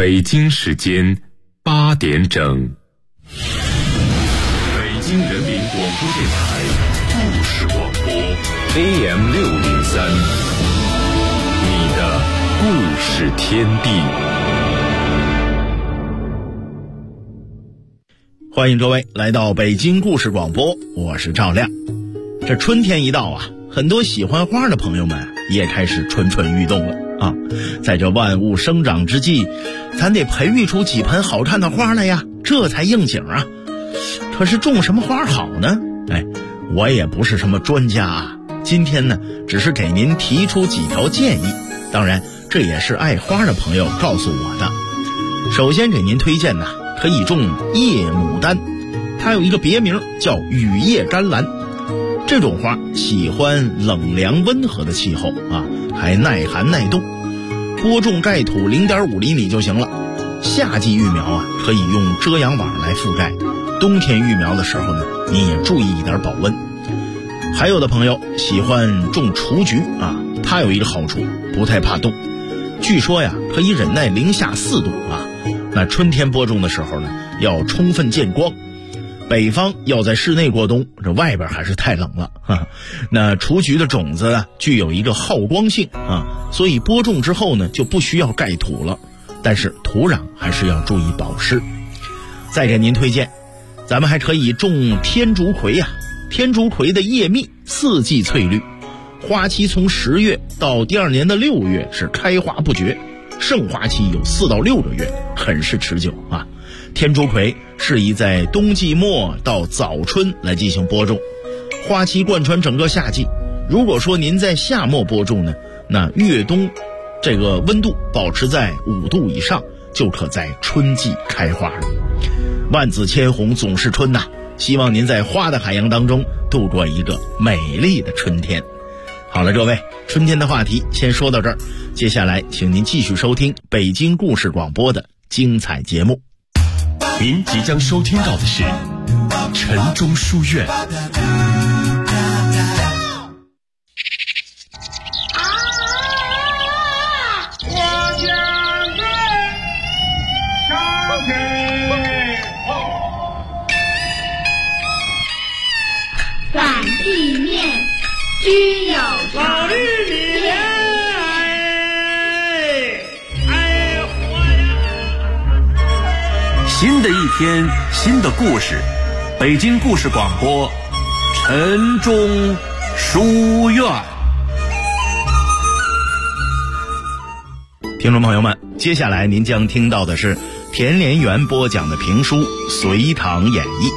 北京时间8点整，北京人民广播电台故事广播 AM603，你的故事天地。 欢迎各位来到北京故事广播，我是赵亮。这春天一到啊，很多喜欢花的朋友们也开始蠢蠢欲动了啊！在这万物生长之际，咱得培育出几盆好看的花来呀，这才应景啊。可是种什么花好呢？我也不是什么专家啊，今天呢，只是给您提出几条建议。当然，这也是爱花的朋友告诉我的。首先给您推荐呢，可以种夜牡丹，它有一个别名叫雨夜甘蓝。这种花喜欢冷凉温和的气候啊，还耐寒耐冻，播种盖土0.5厘米就行了。夏季育苗啊，可以用遮阳网来覆盖，冬天育苗的时候呢，你也注意一点保温。还有的朋友喜欢种雏菊啊，它有一个好处，不太怕冻，据说呀可以忍耐零下4度啊。那春天播种的时候呢，要充分见光。北方要在室内过冬，这外边还是太冷了哈。那雏菊的种子呢，具有一个好光性啊，所以播种之后呢，就不需要盖土了。但是土壤还是要注意保湿。再给您推荐，咱们还可以种天竺葵呀。天竺葵的叶密4季翠绿，花期从10月到第2年的6月是开花不绝，盛花期有4到6个月，很是持久啊。天竺葵适宜在冬季末到早春来进行播种，花期贯穿整个夏季。如果说您在夏末播种呢，那越冬这个温度保持在5度以上，就可在春季开花了。万紫千红总是春呐，希望您在花的海洋当中度过一个美丽的春天。好了，各位，春天的话题先说到这儿，接下来请您继续收听北京故事广播的精彩节目。 您即将收听到的是晨钟书院。 反地面均有常。 新的一天，新的故事，北京故事广播晨钟书院。 听众朋友们，接下来您将听到的是田连元播讲的评书《隋唐演义》。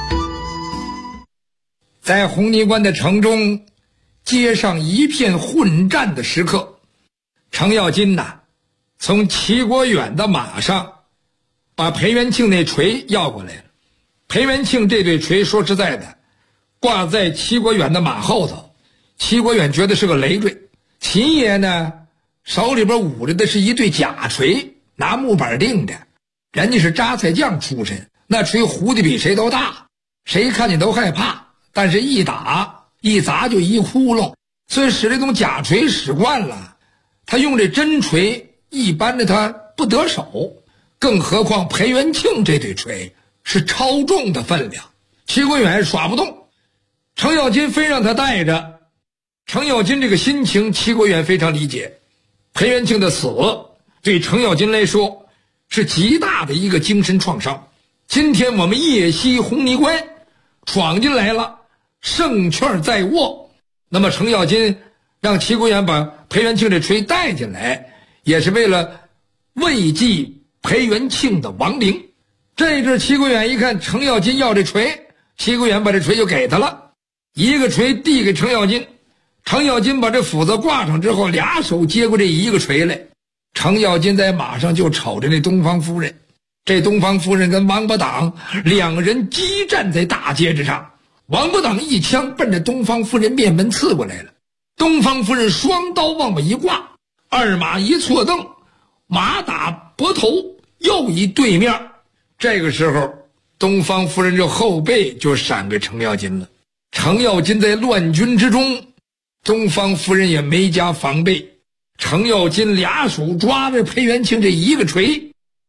在红泥关的城中，街上一片混战的时刻，程咬金从齐国远的马上把裴元庆那锤要过来了。裴元庆这对锤说实在的，挂在齐国远的马后头，齐国远觉得是个累赘。秦爷呢，手里边捂着的是一对假锤，拿木板钉着，人家是扎菜匠出身，那锤弧的比谁都大，谁看见都害怕，但是一打一砸就一窟窿，所以使这种假锤使惯了，他用这真锤一般的他不得手，更何况裴元庆这对锤是超重的分量，齐国远耍不动，程咬金非让他带着。程咬金这个心情齐国远非常理解，裴元庆的死对程咬金来说是极大的一个精神创伤。今天我们夜袭红泥关，闯进来了，胜券在握，那么程咬金让齐国远把裴元庆这锤带进来，也是为了慰藉裴元庆的亡灵。这阵齐国远一看程咬金要这锤，齐国远把这锤就给他了，一个锤递给程咬金，程咬金把这斧子挂上之后，俩手接过这一个锤来。程咬金在马上就瞅着那东方夫人，这东方夫人跟王八党两人激战在大街之上，王八党一枪奔着东方夫人面门刺过来了，东方夫人双刀往外一挂，二马一错蹬，马打脖头又一对面。这个时候东方夫人这后背就闪给程咬金了，程咬金在乱军之中，东方夫人也没加防备，程咬金俩手抓着裴元庆这一个锤，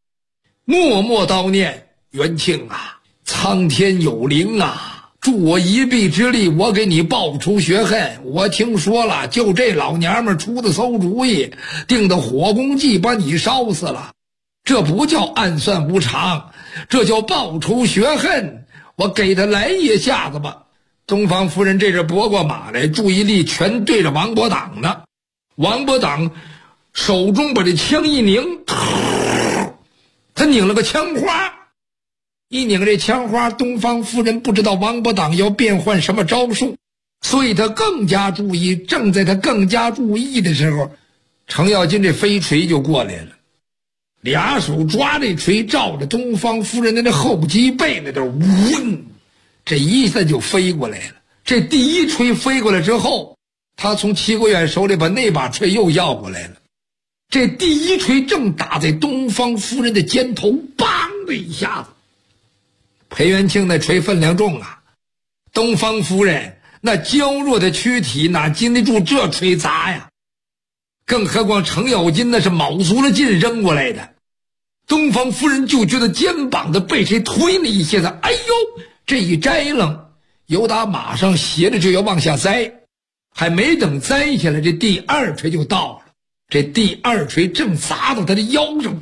默默叨念：元庆啊，苍天有灵啊，助我一臂之力，我给你报仇雪恨。我听说了，就这老娘们出的馊主意，定的火攻计把你烧死了。这不叫暗算无常，这叫报仇雪恨。我给他来一下子吧。东方夫人这阵拨过马来，注意力全对着王伯党呢。王伯党手中把这枪一拧，他拧了个枪花，一拧这枪花，东方夫人不知道王伯党要变换什么招数，所以他更加注意。正在他更加注意的时候，程咬金这飞锤就过来了，俩手抓这锤，照着东方夫人的那后脊背那头，嗡，这一下就飞过来了。这第一锤飞过来之后，他从齐国远手里把那把锤又要过来了。这第一锤正打在东方夫人的肩头，梆的一下子。裴元庆那锤分量重啊，东方夫人那娇弱的躯体哪经得住这锤砸呀？更何况程咬金那是卯足了劲扔过来的，东方夫人就觉得肩膀的被谁推了一下子，哎呦，这一摘楞，由打马上斜着就要往下栽，还没等栽下来，这第二锤就到了。这第二锤正砸到他的腰上，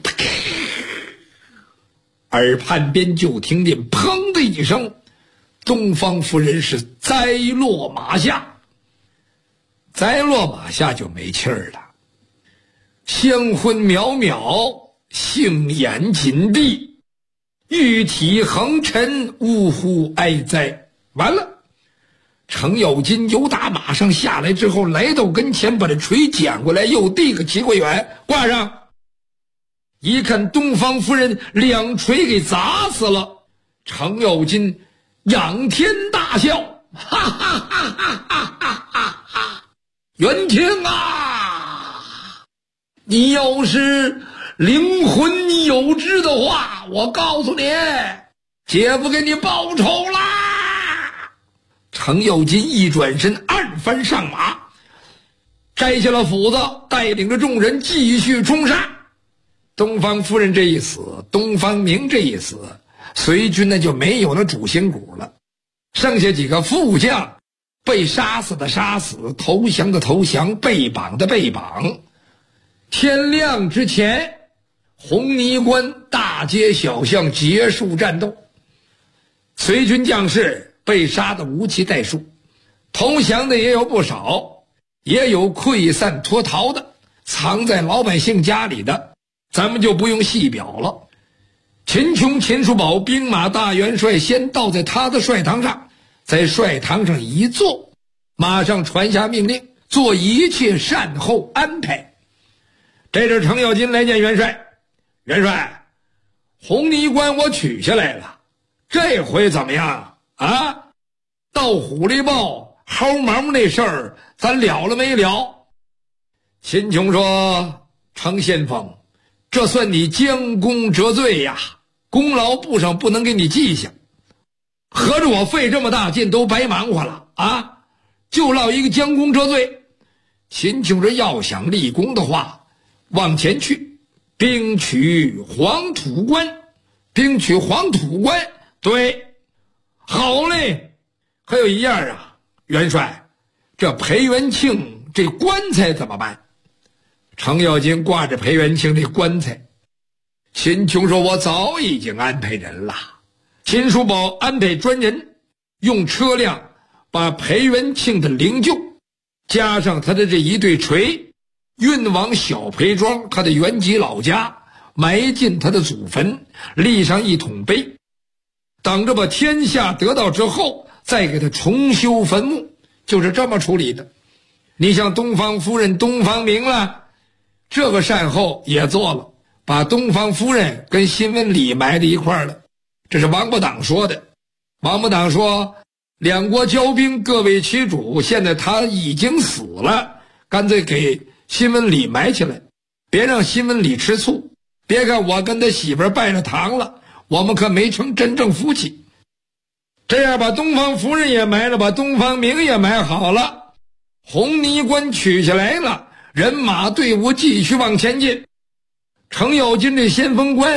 耳畔边就听见砰的一声，东方夫人是栽落马下。栽落马下就没气儿了，香魂渺渺，杏眼紧闭，玉体横陈，呜呼哀哉。完了，程咬金由打马上下来之后，来到跟前，把这锤捡过来，又递个齐国远挂上。一看东方夫人两锤给砸死了，程咬金仰天大笑，哈哈哈哈哈哈哈！元庆啊，你要是灵魂有知的话，我告诉你，姐夫给你报仇啦！程咬金一转身，二翻上马，摘下了斧子，带领着众人继续冲杀。东方夫人这一死，东方明这一死，随军呢就没有了主心骨了，剩下几个副将，被杀死的杀死，投降的投降，被绑的被绑。天亮之前，红泥关大街小巷结束战斗，随军将士被杀的无期待数，投降的也有不少，也有溃散脱逃的，藏在老百姓家里的，咱们就不用细表了。秦琼、秦叔宝兵马大元帅先到在他的帅堂上，在帅堂上一坐，马上传下命令，做一切善后安排。这阵程咬金来见元帅，元帅，红泥关我取下来了，这回怎么样啊？到虎力豹薅毛那事儿咱了了没了？秦琼说，程先锋，这算你将功折罪呀，功劳簿上不能给你记下，合着我费这么大劲都白忙活了啊，就落一个将功折罪。秦琼说，要想立功的话，往前去，兵取黄土关，兵取黄土关。对，好嘞。还有一样啊，元帅，这裴元庆这棺材怎么办？程咬金挂着裴元庆这棺材。秦琼说，我早已经安排人了。秦叔宝安排专人，用车辆把裴元庆的灵柩加上他的这一对锤，运往小裴庄他的原籍老家，埋进他的祖坟，立上一桶碑，等着把天下得到之后再给他重修坟墓，就是这么处理的。你像东方夫人东方明了，这个善后也做了，把东方夫人跟新文礼埋在一块儿了。这是王伯党说的。王伯党说，两国交兵各为其主，现在他已经死了，干脆给新文礼埋起来，别让新文礼吃醋。别看我跟他媳妇拜了堂了，我们可没成真正夫妻。这样把东方夫人也埋了，把东方明也埋好了，红泥关取下来了，人马队伍继续往前进。程咬金这先锋官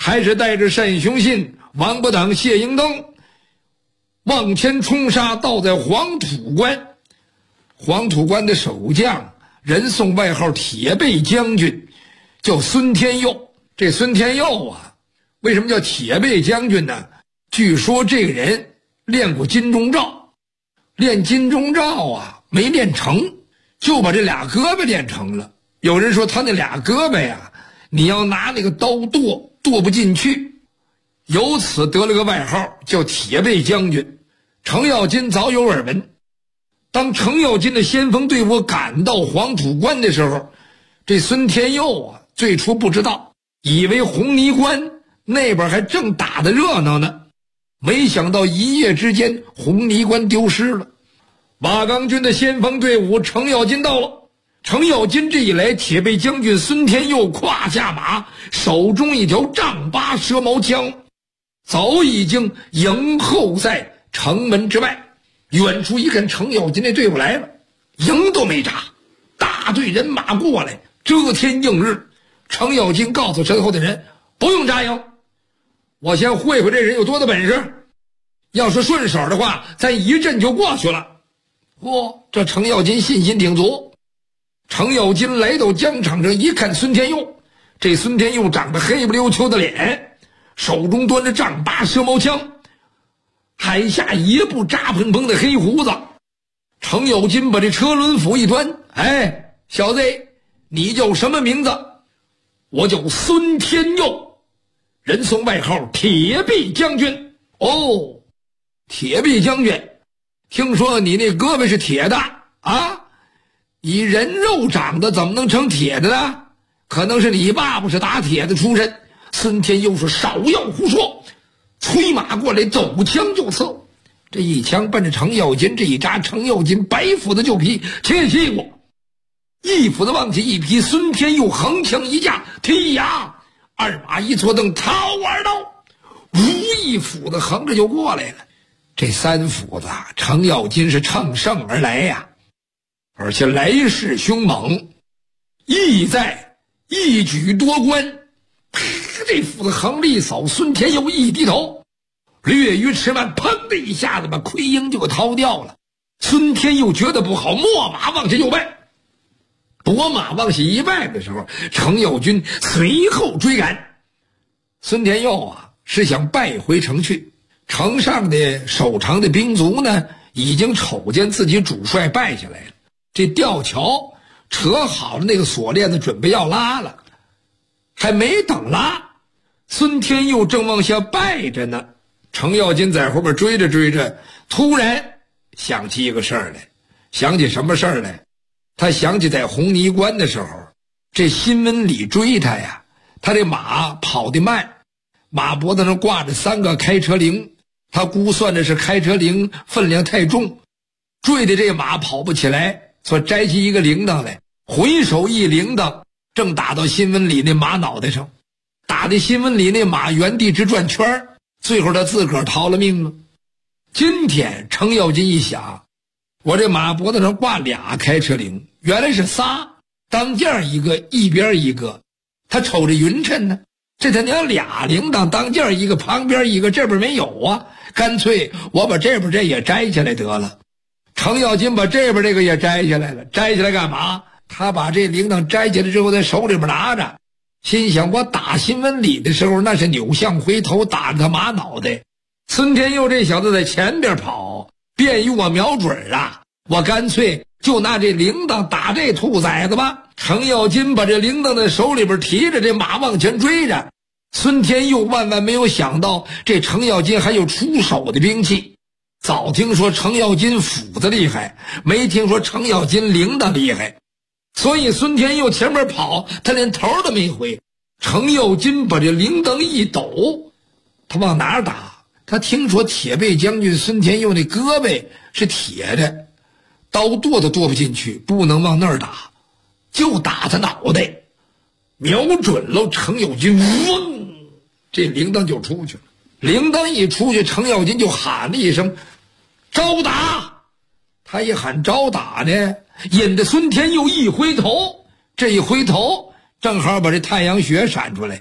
还是带着单雄信、王八等、谢英登往前冲杀，到在黄土关。黄土关的守将人送外号铁背将军，叫孙天佑。这孙天佑啊，为什么叫铁背将军呢？据说这个人练过金钟罩，练金钟罩啊没练成，就把这俩胳膊练成了。有人说他那俩胳膊呀，你要拿那个刀剁不进去，由此得了个外号叫铁背将军。程咬金早有耳闻，当程咬金的先锋队伍赶到黄土关的时候，这孙天佑啊最初不知道，以为红泥关那边还正打得热闹呢，没想到一夜之间红泥关丢失了。瓦岗军的先锋队伍程咬金到了，程咬金这一来，铁背将军孙天佑胯下马，手中一条丈八蛇矛枪，早已经迎候在城门之外。远处一看，程咬金那队伍来了，营都没扎，大队人马过来，遮天映日。程咬金告诉身后的人，不用扎营，我先会会这人有多大本事，要是顺手的话，咱一阵就过去了。这程咬金信心挺足。程咬金来到疆场上一看，孙天佑，这孙天佑长得黑不溜秋的脸，手中端着丈八蛇矛枪，海下一步扎蓬蓬的黑胡子。程咬金把这车轮斧一端，哎，小子，你叫什么名字？我叫孙天佑，人送外号铁臂将军。铁臂将军，听说你那胳膊是铁的啊？你人肉长的怎么能成铁的呢？可能是你爸爸是打铁的出身。孙天佑说少要胡说，催马过来，走枪就刺。这一枪奔着程咬金这一扎，程咬金白斧子就劈，切屁股，一斧子往起一劈，孙天佑横枪一架，踢呀，二马一错蹬，掏二刀，一斧子横着就过来了。这三斧子程咬金是乘胜而来呀，而且来势凶猛，意在一举夺关。这斧子横了一扫，孙天佑一低头，略于迟慢，砰的一下子把盔缨就给掏掉了。孙天佑觉得不好，秣马往下就拜。夺马往下一拜的时候，程咬金随后追赶。孙天佑啊是想败回城去，城上的守城的兵卒呢已经瞅见自己主帅败下来了，这吊桥扯好了那个锁链子，准备要拉了。还没等拉，孙天佑正往下拜着呢，程咬金在后边追着追着，突然想起一个事儿来。想起什么事儿来？他想起在红泥关的时候，这新闻里追他呀，他这马跑得慢，马脖子上挂着3个开车铃，他估算的是开车铃分量太重，追的这马跑不起来，所以摘起一个铃铛来，回手一铃铛，正打到新闻里那马脑袋上，打的新闻里那马原地直转圈，最后他自个儿逃了命了。今天程咬金一想，我这马脖子上挂俩开车铃，原来是仨，当间一个，一边一个，他瞅着匀称呢，这他娘俩铃铛，当间一个，旁边一个，这边没有啊，干脆我把这边这也摘下来得了。程咬金把这边这个也摘下来了，摘下来干嘛？他把这铃铛摘下来之后在手里边拿着，心想我打新闻里的时候那是扭向回头打着他马脑袋，孙天佑这小子在前边跑，便于我瞄准啊，我干脆就拿这铃铛打这兔崽子吧。程咬金把这铃铛在手里边提着，这马往前追着。孙天佑万万没有想到，这程咬金还有出手的兵器。早听说程咬金斧子厉害，没听说程咬金铃铛厉害，所以孙天佑前面跑，他连头都没回。程咬金把这铃铛一抖，他往哪儿打？他听说铁背将军孙天佑那胳膊是铁的，刀剁都剁不进去，不能往那儿打，就打他脑袋。瞄准了程咬金，嗡，这铃铛就出去了。铃铛一出去，程咬金就喊了一声招打。他一喊招打呢，引得孙天佑一回头，这一回头正好把这太阳穴闪出来，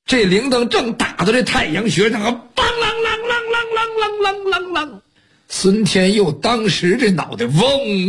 这铃铛正打到这太阳穴上，梆啷啷啷啷啷啷啷啷啷。孙天佑当时这脑袋嗡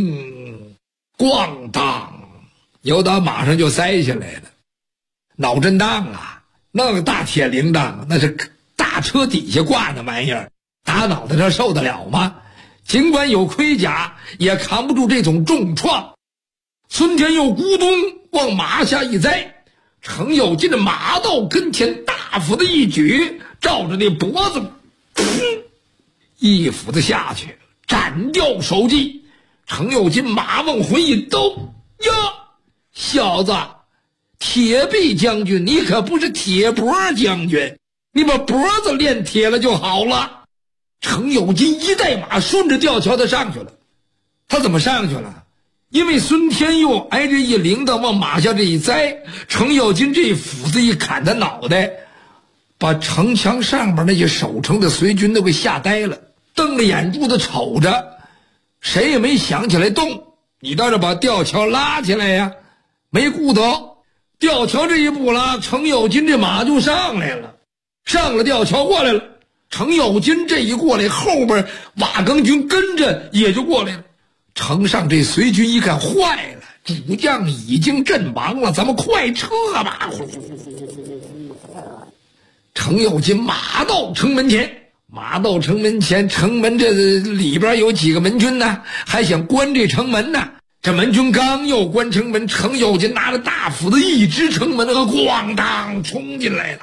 咣当，由打马上就栽下来了。脑震荡啊，那个大铁铃铛，那是大车底下挂那玩意儿，打脑袋上受得了吗？尽管有盔甲，也扛不住这种重创。孙天佑咕咚往马下一栽，程咬金的马到跟前，大斧子一举，照着那脖子，一斧子下去，斩掉首级。程咬金马往回一兜，呀，小子，铁臂将军，你可不是铁脖将军，你把脖子练铁了就好了。程咬金一带马，顺着吊桥他上去了。他怎么上去了？因为孙天佑挨着一铃铛往马下这一栽，程咬金这斧子一砍他脑袋，把城墙上边那些守城的随军都给吓呆了，瞪着眼珠子瞅着，谁也没想起来动。你倒是把吊桥拉起来呀，没顾得。吊桥这一步拉，程咬金这马就上来了，上了吊桥过来了。程咬金这一过来，后边瓦岗军跟着也就过来了。城上这随军一看，坏了，主将已经阵亡了，咱们快撤吧！程咬金马到城门前，城门这里边有几个门军呢，还想关这城门呢。这门军刚要关城门，程咬金拿着大斧子一支城门，那个咣当冲进来了。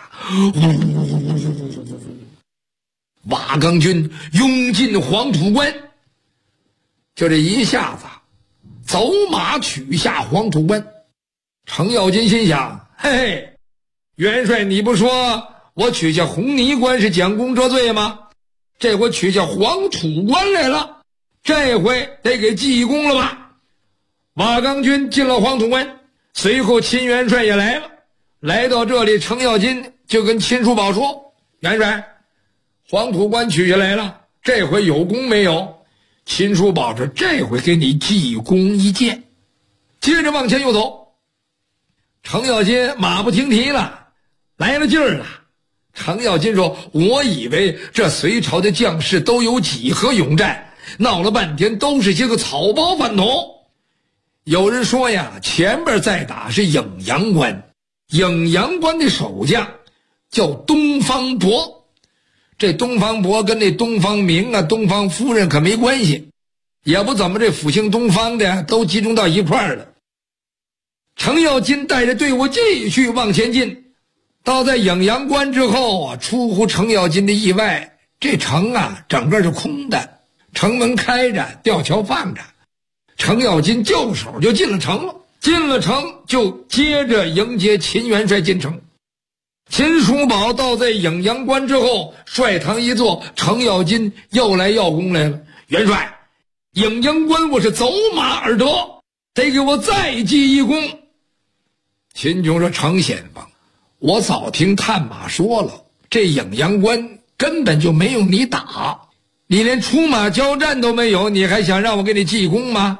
瓦岗军拥进黄土关，就这一下子走马取下黄土关。程咬金心想，嘿嘿，元帅你不说我取下红泥关是将功折罪吗？这回取下黄土关来了，这回得给记功了吧。瓦岗军进了黄土关，随后秦元帅也来了。来到这里，程咬金就跟秦叔宝说，元帅，黄土关取下来了，这回有功没有？秦叔宝说，这回给你记功一件。接着往前又走，程咬金马不停蹄了，来了劲儿了。程咬金说，我以为这隋朝的将士都有几何勇战，闹了半天都是些个草包饭桶。有人说呀，前边再打是颍阳关，颍阳关的守将叫东方伯。这东方伯跟那东方明啊、东方夫人可没关系，也不怎么这复兴东方的都集中到一块儿了。程咬金带着队伍继续往前进，到在颍阳关之后啊，出乎程咬金的意外，这城啊整个是空的，城门开着，吊桥放着。程咬金就手就进了城了，进了城就接着迎接秦元帅进城。秦叔宝到在颍阳关之后，帅堂一坐，程咬金又来要功来了。元帅，颍阳关我是走马而得，得给我再记一功。秦琼说，程先锋，我早听探马说了，这颍阳关根本就没有你打，你连出马交战都没有，你还想让我给你记功吗？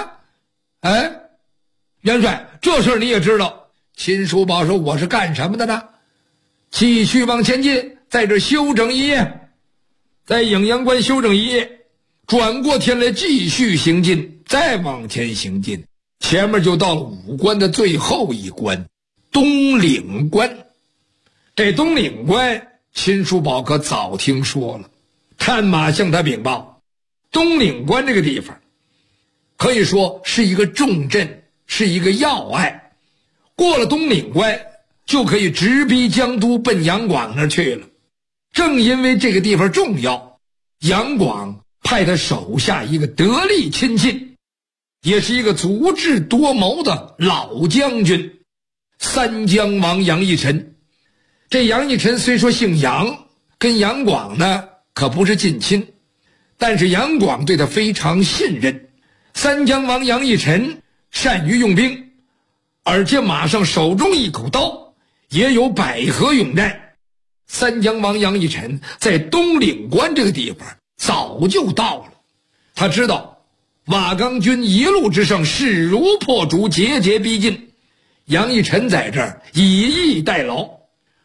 元帅，这事儿你也知道。秦叔宝说，我是干什么的呢？继续往前进，在这休整一夜，在颍阳关休整一夜，转过天来继续行进，再往前行进，前面就到了武关的最后一关，东岭关。这东岭关，秦叔宝可早听说了，探马向他禀报，东岭关这个地方可以说是一个重镇，是一个要隘。过了东岭关就可以直逼江都，奔杨广那儿去了。正因为这个地方重要，杨广派他手下一个得力亲信，也是一个足智多谋的老将军，三江王杨义臣。这杨义臣虽说姓杨，跟杨广呢可不是近亲，但是杨广对他非常信任。三江王杨义臣善于用兵，而且马上手中一口刀，也有百合勇战。三江王杨义臣在东岭关这个地方早就到了，他知道瓦岗军一路之上势如破竹，节节逼近，杨义臣在这儿以逸待劳。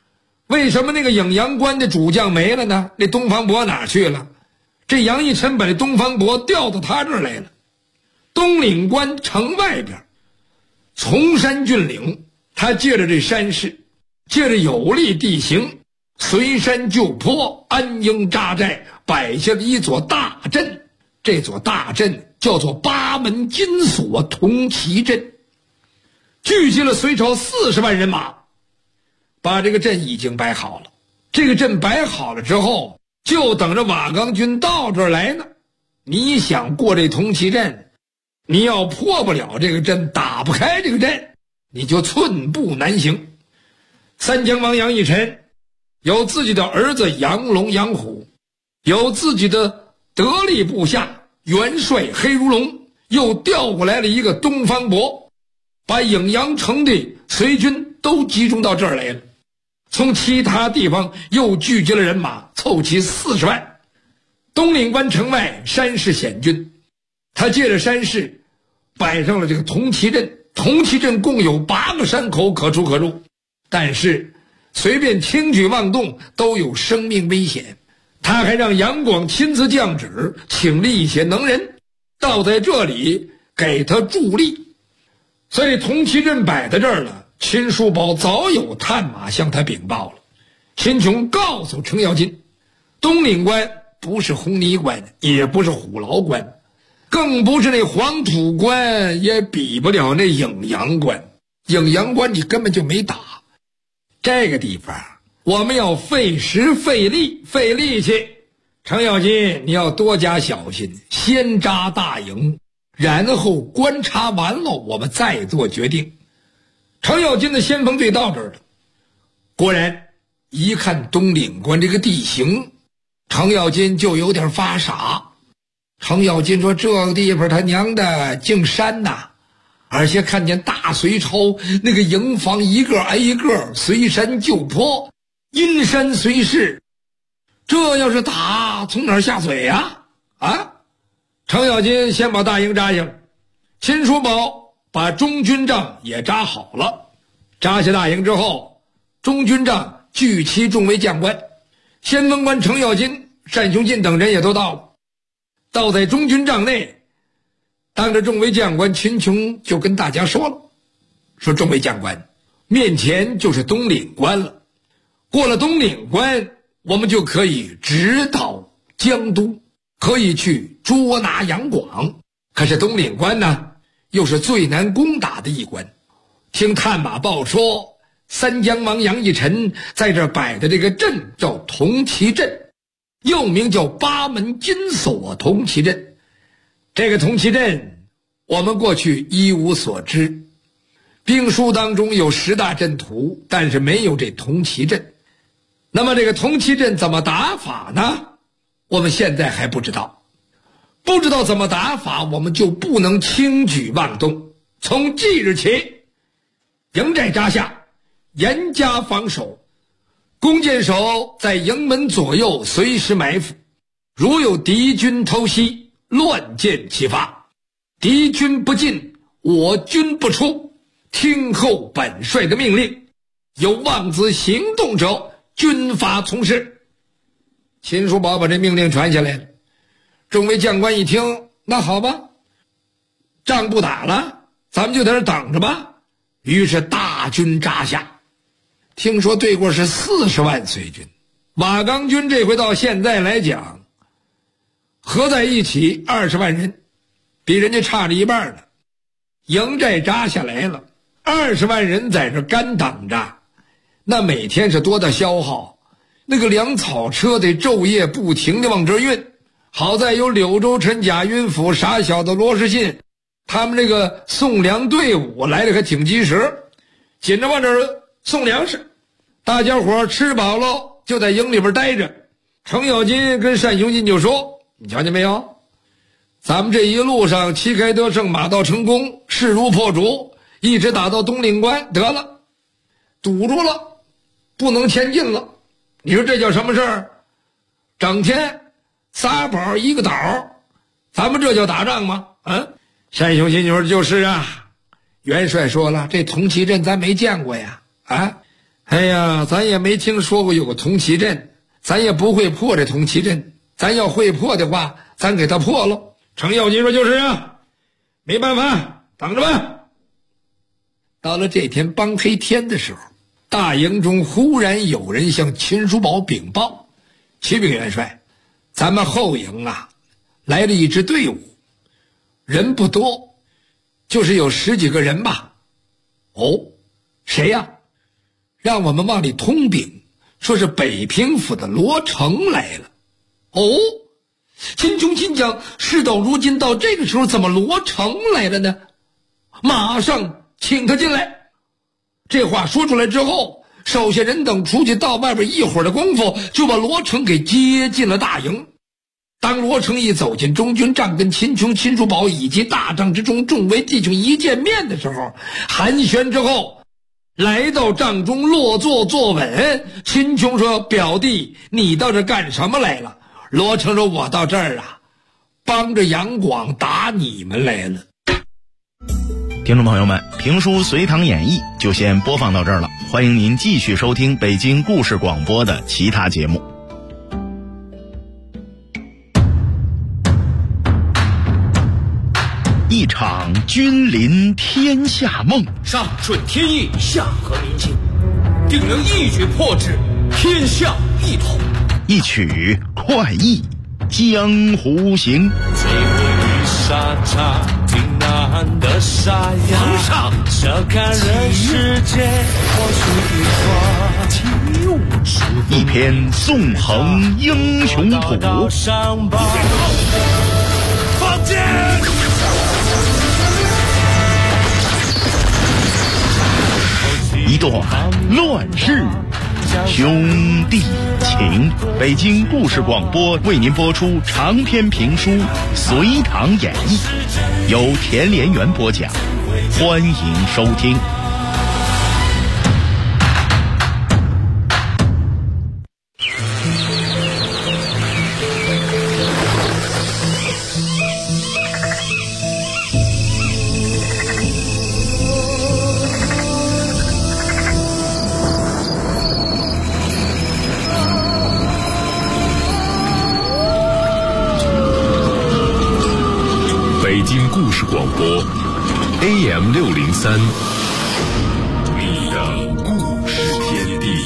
为什么那个颍阳关的主将没了呢？那东方伯哪去了？这杨义琛把这东方伯调到他这儿来了。东岭关城外边，崇山峻岭，他借着这山势，借着有利地形，随山就坡，安营扎寨，摆下了一座大阵。这座大阵叫做八门金锁铜旗阵，聚集了隋朝40万人马，把这个阵已经摆好了。这个阵摆好了之后，就等着瓦岗军到这儿来呢。你想过这铜旗阵，你要破不了这个阵，打不开这个阵，你就寸步难行。三江王杨义琛有自己的儿子杨龙、杨虎，有自己的得力部下元帅黑如龙，又调过来了一个东方伯，把颍阳城的隋军都集中到这儿来了。从其他地方又聚集了人马，凑齐40万。东岭关城外山势险峻，他借着山势摆上了这个铜旗阵。铜旗阵共有8个山口可出可入，但是随便轻举妄动都有生命危险。他还让杨广亲自降旨，请了一些能人到在这里给他助力。所以铜旗阵摆在这儿了，秦叔宝早有探马向他禀报了。秦琼告诉程咬金，东岭关不是红泥关，也不是虎牢关，更不是那黄土关，也比不了那颍阳关。颍阳关你根本就没打。这个地方我们要费时费力费力气，程咬金你要多加小心，先扎大营，然后观察完了我们再做决定。程咬金的先锋队到这儿了，果然一看东岭关这个地形，程咬金就有点发傻。程咬金说，这个地方他娘的净山呐，而且看见大隋朝那个营房一个挨一个，随山就坡，阴山随势，这要是打从哪儿下嘴呀？程咬金先把大营扎下了，秦叔宝把中军帐也扎好了。扎下大营之后，中军帐聚齐众位将官，先锋官程咬金、单雄进等人也都到了。到在中军帐内，当着众位将官，秦琼就跟大家说了，说众位将官，面前就是东岭关了，过了东岭关，我们就可以直捣江都，可以去捉拿杨广。可是东岭关呢，又是最难攻打的一关。听探马报说，三江王杨义琛在这摆的这个阵叫铜旗阵，又名叫八门金锁铜旗阵。这个铜旗阵我们过去一无所知，兵书当中有10大阵图，但是没有这铜旗阵。那么这个铜旗阵怎么打法呢？我们现在还不知道。不知道怎么打法，我们就不能轻举妄动。从即日起，营寨扎下，严加防守，弓箭手在营门左右随时埋伏，如有敌军偷袭，乱箭齐发，敌军不进，我军不出，听候本帅的命令，有妄自行动者，军法从事。秦叔宝把这命令传下来了，众位将官一听，那好吧，仗不打了，咱们就在这等着吧。于是大军扎下。听说对过是40万隋军，瓦岗军这回到现在来讲，合在一起20万人，比人家差了一半了。营寨扎下来了，20万人在这干等着，那每天是多大消耗，那个粮草车得昼夜不停地往这运。好在有柳州陈贾云甫、傻小子罗士信，他们这个送粮队伍来的可挺及时，紧着往这儿送粮食。大家伙吃饱了就在营里边待着。程咬金跟单雄进就说，你瞧见没有，咱们这一路上旗开得胜，马到成功，势如破竹，一直打到东岭关，得了，堵住了，不能前进了。你说这叫什么事儿？整天仨宝一个岛，咱们这叫打仗吗？单雄进就说，就是啊，元帅说了，这铜旗阵咱没见过呀。 哎呀，咱也没听说过有个铜旗阵，咱也不会破这铜旗阵。咱要会破的话，咱给他破了。程咬金说就是啊，没办法，等着吧。到了这天帮黑天的时候，大营中忽然有人向秦叔宝禀报：启禀元帅，咱们后营啊来了一支队伍，人不多，就是有10几个人吧。哦，谁呀？让我们往里通禀，说是北平府的罗成来了。哦，秦琼心想，事到如今到这个时候，怎么罗成来了呢？马上请他进来。这话说出来之后，手下人等出去到外边一会儿的功夫，就把罗成给接进了大营。当罗成一走进中军帐，跟秦琼、秦叔宝以及大帐之中众位弟兄一见面的时候，寒暄之后来到帐中落座坐稳。秦琼说：表弟，你到这干什么来了？罗成说：我到这儿啊帮着杨广打你们来了。 听众朋友们，评书《隋唐演义》就先播放到这儿了，欢迎您继续收听北京故事广播的其他节目。一场君临天下梦， 上顺天意，下合民心，定能一举破之，天下一统。 一曲快意江湖行。 沙场挺难的沙哑， 皇上， 这看人世间或许一花， 一篇纵横英雄谱， 放箭！ 一段乱世兄弟情。北京故事广播为您播出长篇评书《隋唐演义》，由田连元播讲，欢迎收听。 北京故事广播 AM603， 你的故事天地。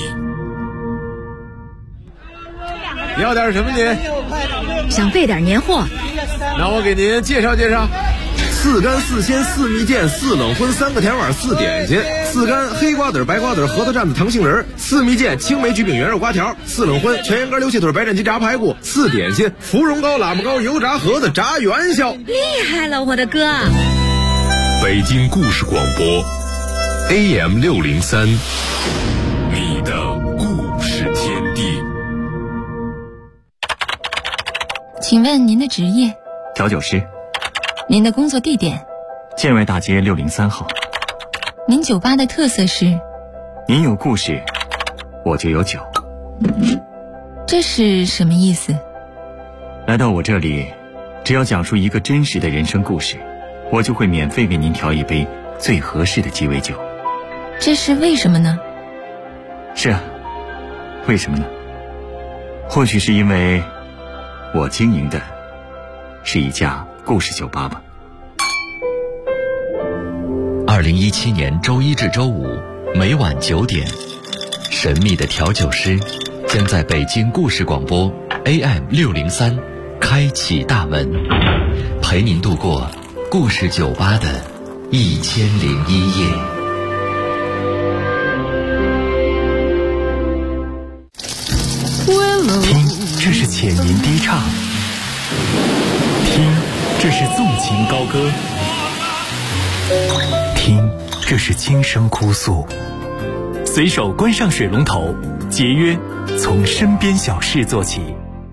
你要点什么您？ 想备点年货。 那我给您介绍介绍：4干4鲜4蜜饯4冷荤3个甜碗4点心，4干黑瓜子白瓜子核桃蘸子糖杏仁，4蜜饯青梅菊饼圆肉瓜条，4冷荤全羊肝溜切腿白斩鸡炸排骨，4点心芙蓉糕喇嘛糕油炸盒子炸元宵。 厉害了，我的哥！ 北京故事广播 AM603， 你的故事天地。 请问您的职业？ 调酒师。 您的工作地点？ 建外大街603号。 您酒吧的特色是？ 您有故事，我就有酒。 这是什么意思？ 来到我这里，只要讲述一个真实的人生故事，我就会免费为您调一杯最合适的鸡尾酒。 这是为什么呢？ 是啊，为什么呢？或许是因为我经营的是一家故事酒吧吧。 2017年周一至周五每晚9点，神秘的调酒师将在北京故事广播 AM603 开启大门，陪您度过故事酒吧的1001夜。 听，这是浅吟低唱；听，这是纵情高歌；听，这是轻声哭诉。随手关上水龙头，节约从身边小事做起。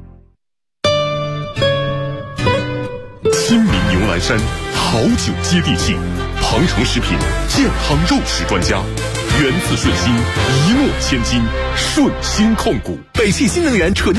亲民牛栏山好酒接地气，庞城食品健康肉食专家，源自顺心，一诺千金，顺心控股，北汽新能源车。